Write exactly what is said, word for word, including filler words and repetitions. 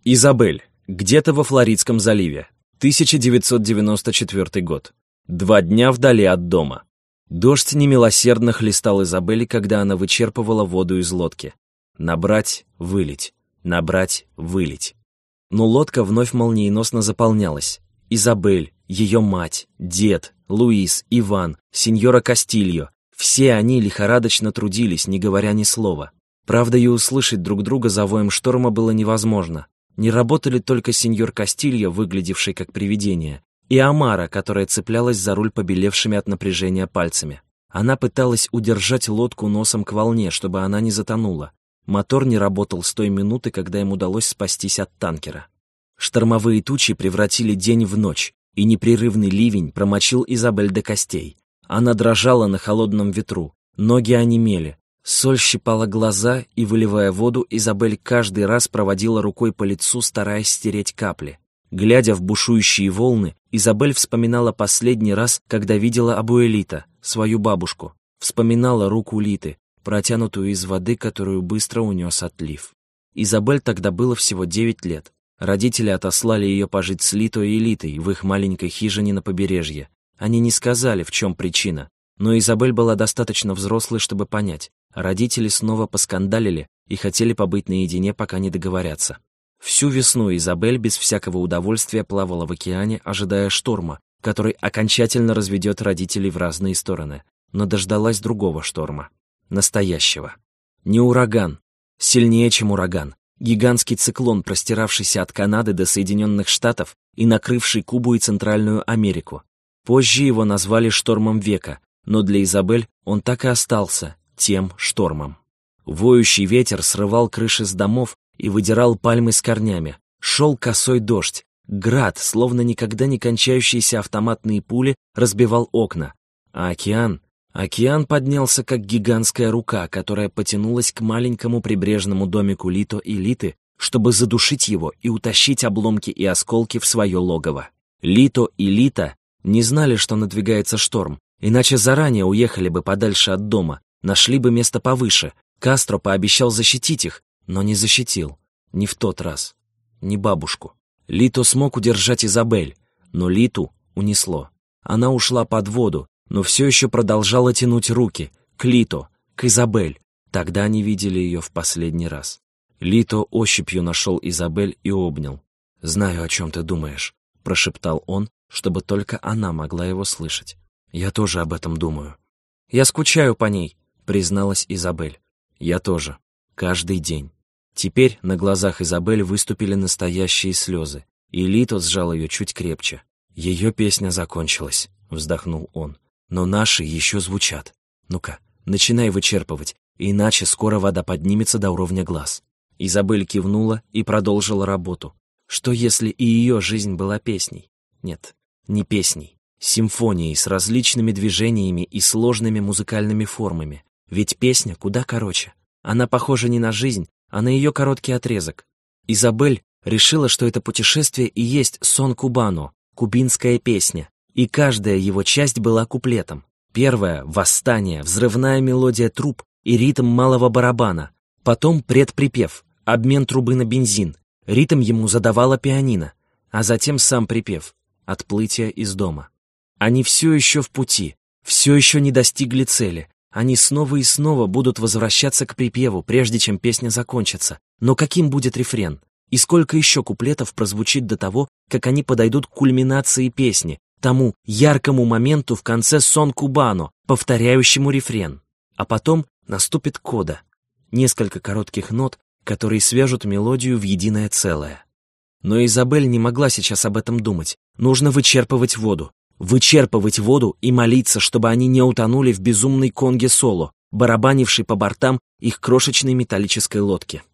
Изабель. Где-то во Флоридском заливе. тысяча девятьсот девяносто четвёртый год. Два дня вдали от дома. Дождь немилосердно хлестал Изабель, когда она вычерпывала воду из лодки. Набрать, вылить, набрать, вылить. Но лодка вновь молниеносно заполнялась. Изабель, ее мать, дед, Луис, Иван, сеньора Кастильо — все они лихорадочно трудились, не говоря ни слова. Правда, и услышать друг друга за воем шторма было невозможно. Не работали только сеньор Кастильо, выглядевший как привидение, и Амара, которая цеплялась за руль побелевшими от напряжения пальцами. Она пыталась удержать лодку носом к волне, чтобы она не затонула. Мотор не работал с той минуты, когда им удалось спастись от танкера. Штормовые тучи превратили день в ночь, и непрерывный ливень промочил Изабель до костей. Она дрожала на холодном ветру, ноги онемели. Соль щипала глаза, и, выливая воду, Изабель каждый раз проводила рукой по лицу, стараясь стереть капли. Глядя в бушующие волны, Изабель вспоминала последний раз, когда видела Абуэлита, свою бабушку. Вспоминала руку Литы, протянутую из воды, которую быстро унес отлив. Изабель тогда было всего девять лет. Родители отослали ее пожить с Лито и Литой в их маленькой хижине на побережье. Они не сказали, в чем причина, но Изабель была достаточно взрослой, чтобы понять. Родители снова поскандалили и хотели побыть наедине, пока не договорятся. Всю весну Изабель без всякого удовольствия плавала в океане, ожидая шторма, который окончательно разведет родителей в разные стороны, но дождалась другого шторма. Настоящего. Не ураган. Сильнее, чем ураган. Гигантский циклон, простиравшийся от Канады до Соединенных Штатов и накрывший Кубу и Центральную Америку. Позже его назвали штормом века, но для Изабель он так и остался тем штормом. Воющий ветер срывал крыши с домов и выдирал пальмы с корнями. Шел косой дождь. Град, словно никогда не кончающиеся автоматные пули, разбивал окна. А океан... Океан поднялся, как гигантская рука, которая потянулась к маленькому прибрежному домику Лито и Литы, чтобы задушить его и утащить обломки и осколки в свое логово. Лито и Лита не знали, что надвигается шторм, иначе заранее уехали бы подальше от дома, нашли бы место повыше. Кастро пообещал защитить их, но не защитил. Не в тот раз. Не бабушку. Лито смог удержать Изабель, но Литу унесло. Она ушла под воду, но все еще продолжала тянуть руки к Лито, к Изабель. Тогда они видели ее в последний раз. Лито ощупью нашел Изабель и обнял. «Знаю, о чем ты думаешь», — прошептал он, чтобы только она могла его слышать. «Я тоже об этом думаю». «Я скучаю по ней», — призналась Изабель. «Я тоже. Каждый день». Теперь на глазах Изабель выступили настоящие слезы, и Лито сжал ее чуть крепче. «Ее песня закончилась», — вздохнул он. «Но наши еще звучат. Ну-ка, начинай вычерпывать, иначе скоро вода поднимется до уровня глаз». Изабель кивнула и продолжила работу. Что если и ее жизнь была песней? Нет, не песней. Симфонией с различными движениями и сложными музыкальными формами. Ведь песня куда короче. Она похожа не на жизнь, а на ее короткий отрезок. Изабель решила, что это путешествие и есть сон Кубано, кубинская песня. И каждая его часть была куплетом. Первая — восстание, взрывная мелодия труб и ритм малого барабана. Потом предприпев, обмен трубы на бензин. Ритм ему задавала пианино. А затем сам припев, отплытие из дома. Они все еще в пути, все еще не достигли цели. Они снова и снова будут возвращаться к припеву, прежде чем песня закончится. Но каким будет рефрен? И сколько еще куплетов прозвучит до того, как они подойдут к кульминации песни, тому яркому моменту в конце сон Кубано, повторяющему рефрен. А потом наступит кода. Несколько коротких нот, которые свяжут мелодию в единое целое. Но Изабель не могла сейчас об этом думать. Нужно вычерпывать воду. Вычерпывать воду и молиться, чтобы они не утонули в безумной конге соло, барабанившей по бортам их крошечной металлической лодки.